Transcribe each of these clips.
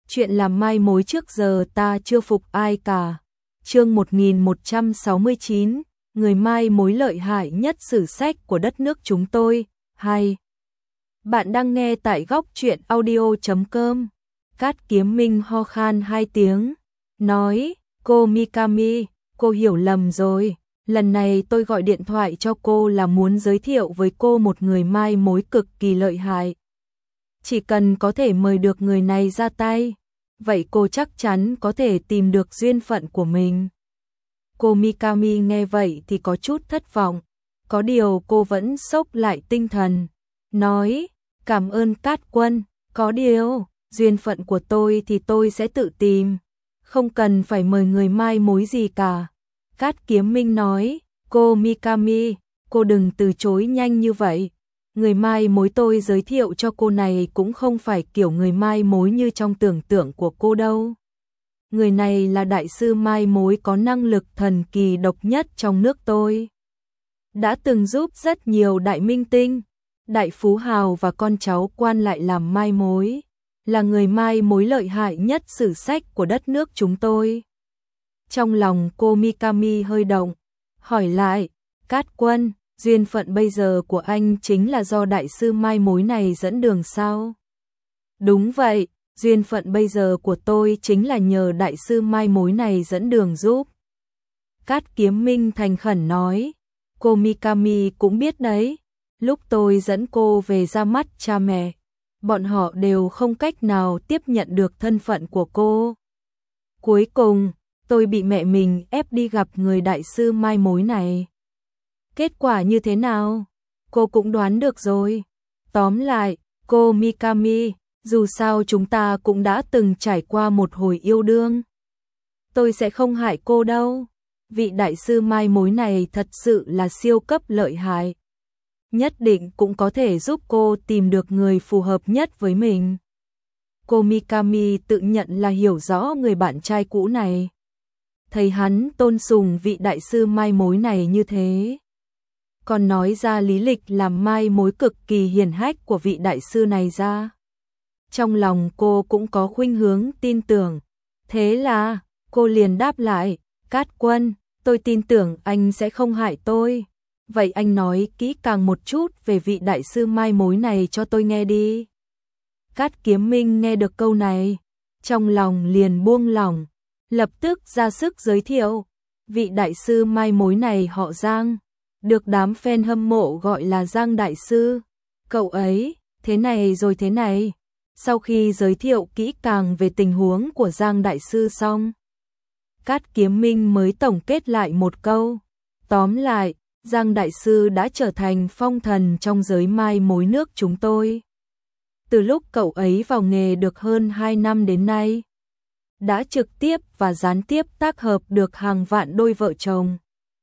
chuyện làm mai mối trước giờ ta chưa phục ai cả. Chương 1169, người mai mối lợi hại nhất sử sách của đất nước chúng tôi. Hay. Bạn đang nghe tại góc truyện audio.com. Cát Kiếm Minh ho khan 2 tiếng, nói, cô Mikami, cô hiểu lầm rồi. Lần này tôi gọi điện thoại cho cô là muốn giới thiệu với cô một người mai mối cực kỳ lợi hại. Chỉ cần có thể mời được người này ra tay, vậy cô chắc chắn có thể tìm được duyên phận của mình. Cô Mikami nghe vậy thì có chút thất vọng, có điều cô vẫn xốc lại tinh thần, nói, cảm ơn Cát Quân, có điều, duyên phận của tôi thì tôi sẽ tự tìm, không cần phải mời người mai mối gì cả. Cát Kiếm Minh nói, cô Mikami, cô đừng từ chối nhanh như vậy. Người mai mối tôi giới thiệu cho cô này cũng không phải kiểu người mai mối như trong tưởng tượng của cô đâu. Người này là đại sư mai mối có năng lực thần kỳ độc nhất trong nước tôi. Đã từng giúp rất nhiều đại minh tinh, đại phú hào và con cháu quan lại làm mai mối. Là người mai mối lợi hại nhất sử sách của đất nước chúng tôi. Trong lòng cô Mikami hơi động, hỏi lại, Cát Quân, duyên phận bây giờ của anh chính là do đại sư mai mối này dẫn đường sao? Đúng vậy, duyên phận bây giờ của tôi chính là nhờ đại sư mai mối này dẫn đường giúp. Cát Kiếm Minh thành khẩn nói, cô Mikami cũng biết đấy, lúc tôi dẫn cô về ra mắt cha mẹ, bọn họ đều không cách nào tiếp nhận được thân phận của cô. Cuối cùng, tôi bị mẹ mình ép đi gặp người đại sư mai mối này. Kết quả như thế nào? Cô cũng đoán được rồi. Tóm lại, cô Mikami, dù sao chúng ta cũng đã từng trải qua một hồi yêu đương. Tôi sẽ không hại cô đâu. Vị đại sư mai mối này thật sự là siêu cấp lợi hại. Nhất định cũng có thể giúp cô tìm được người phù hợp nhất với mình. Cô Mikami tự nhận là hiểu rõ người bạn trai cũ này. Thấy hắn tôn sùng vị đại sư mai mối này như thế, còn nói ra lý lịch làm mai mối cực kỳ hiển hách của vị đại sư này ra. Trong lòng cô cũng có khuynh hướng tin tưởng. Thế là, cô liền đáp lại, Cát Quân, tôi tin tưởng anh sẽ không hại tôi. Vậy anh nói kỹ càng một chút về vị đại sư mai mối này cho tôi nghe đi. Cát Kiếm Minh nghe được câu này, trong lòng liền buông lỏng, lập tức ra sức giới thiệu. Vị đại sư mai mối này họ Giang, được đám fan hâm mộ gọi là Giang đại sư. Cậu ấy, thế này rồi thế này. Sau khi giới thiệu kỹ càng về tình huống của Giang đại sư xong, Cát Kiếm Minh mới tổng kết lại một câu. Tóm lại, Giang đại sư đã trở thành phong thần trong giới mai mối nước chúng tôi. Từ lúc cậu ấy vào nghề được hơn 2 năm đến nay, đã trực tiếp và gián tiếp tác hợp được hàng vạn đôi vợ chồng.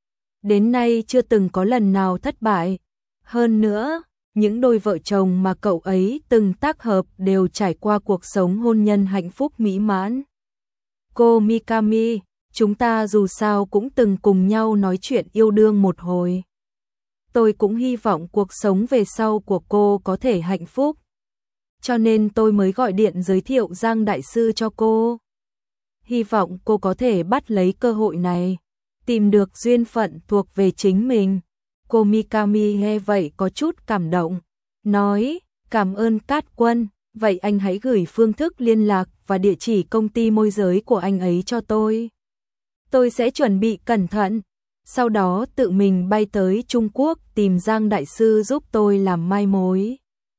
Đến nay chưa từng có lần nào thất bại. Hơn nữa, những đôi vợ chồng mà cậu ấy từng tác hợp đều trải qua cuộc sống hôn nhân hạnh phúc mỹ mãn. Cô Mikami, chúng ta dù sao cũng từng cùng nhau nói chuyện yêu đương một hồi. Tôi cũng hy vọng cuộc sống về sau của cô có thể hạnh phúc. Cho nên tôi mới gọi điện giới thiệu Giang đại sư cho cô. Hy vọng cô có thể bắt lấy cơ hội này, tìm được duyên phận thuộc về chính mình. Cô Mikami nghe vậy có chút cảm động, nói, cảm ơn Cát Quân, vậy anh hãy gửi phương thức liên lạc và địa chỉ công ty môi giới của anh ấy cho tôi. Tôi sẽ chuẩn bị cẩn thận, sau đó tự mình bay tới Trung Quốc tìm Giang đại sư giúp tôi làm mai mối.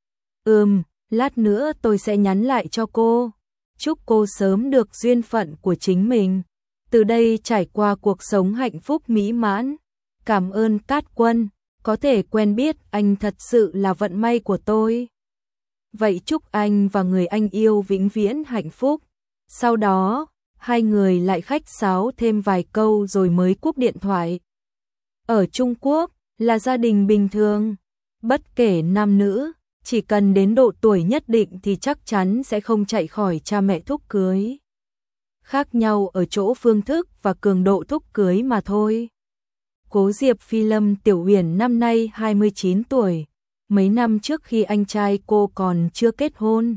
Lát nữa tôi sẽ nhắn lại cho cô. Chúc cô sớm được duyên phận của chính mình, từ đây trải qua cuộc sống hạnh phúc mỹ mãn. Cảm ơn Cát Quân, có thể quen biết anh thật sự là vận may của tôi. Vậy chúc anh và người anh yêu vĩnh viễn hạnh phúc. Sau đó, hai người lại khách sáo thêm vài câu rồi mới cúp điện thoại. Ở Trung Quốc, là gia đình bình thường, bất kể nam nữ, chỉ cần đến độ tuổi nhất định thì chắc chắn sẽ không chạy khỏi cha mẹ thúc cưới. Khác nhau ở chỗ phương thức và cường độ thúc cưới mà thôi. Cố Diệp Phi Lâm Tiểu Uyển năm nay 29 tuổi. Mấy năm trước khi anh trai cô còn chưa kết hôn,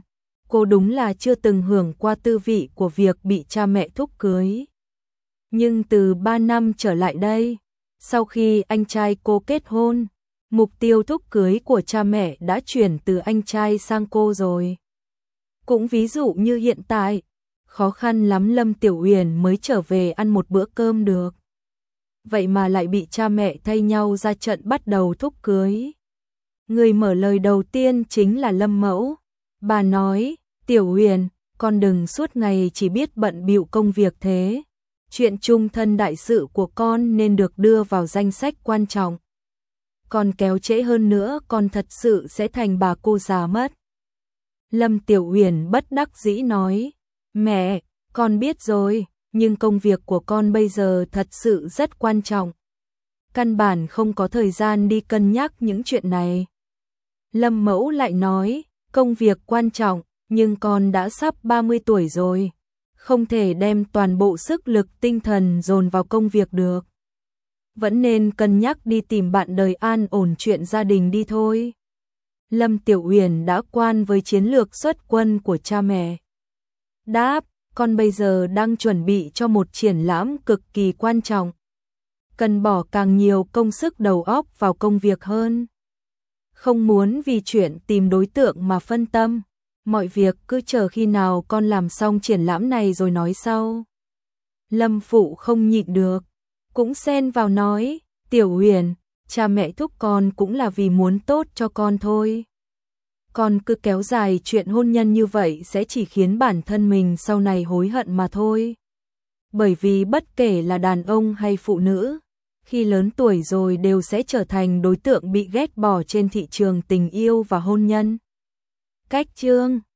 Cô đúng là chưa từng hưởng qua tư vị của việc bị cha mẹ thúc cưới. Nhưng từ 3 năm trở lại đây, sau khi anh trai cô kết hôn, mục tiêu thúc cưới của cha mẹ đã chuyển từ anh trai sang cô rồi. Cũng ví dụ như hiện tại, khó khăn lắm Lâm Tiểu Uyển mới trở về ăn một bữa cơm được. Vậy mà lại bị cha mẹ thay nhau ra trận bắt đầu thúc cưới. Người mở lời đầu tiên chính là Lâm Mẫu. Bà nói, Tiểu Uyển, con đừng suốt ngày chỉ biết bận bịu công việc thế. Chuyện chung thân đại sự của con nên được đưa vào danh sách quan trọng. Còn kéo trễ hơn nữa con thật sự sẽ thành bà cô già mất. Lâm Tiểu Uyển bất đắc dĩ nói, mẹ, con biết rồi, nhưng công việc của con bây giờ thật sự rất quan trọng. Căn bản không có thời gian đi cân nhắc những chuyện này. Lâm Mẫu lại nói, công việc quan trọng, nhưng con đã sắp 30 tuổi rồi, không thể đem toàn bộ sức lực tinh thần dồn vào công việc được. Vẫn nên cân nhắc đi tìm bạn đời an ổn chuyện gia đình đi thôi. Lâm Tiểu Uyển đã quan với chiến lược xuất quân của cha mẹ. Đáp, con bây giờ đang chuẩn bị cho một triển lãm cực kỳ quan trọng. Cần bỏ càng nhiều công sức đầu óc vào công việc hơn. Không muốn vì chuyện tìm đối tượng mà phân tâm. Mọi việc cứ chờ khi nào con làm xong triển lãm này rồi nói sau. Lâm Phụ không nhịn được, cũng xen vào nói, Tiểu Uyển, cha mẹ thúc con cũng là vì muốn tốt cho con thôi. Con cứ kéo dài chuyện hôn nhân như vậy sẽ chỉ khiến bản thân mình sau này hối hận mà thôi. Bởi vì bất kể là đàn ông hay phụ nữ, khi lớn tuổi rồi đều sẽ trở thành đối tượng bị ghét bỏ trên thị trường tình yêu và hôn nhân. Cách chương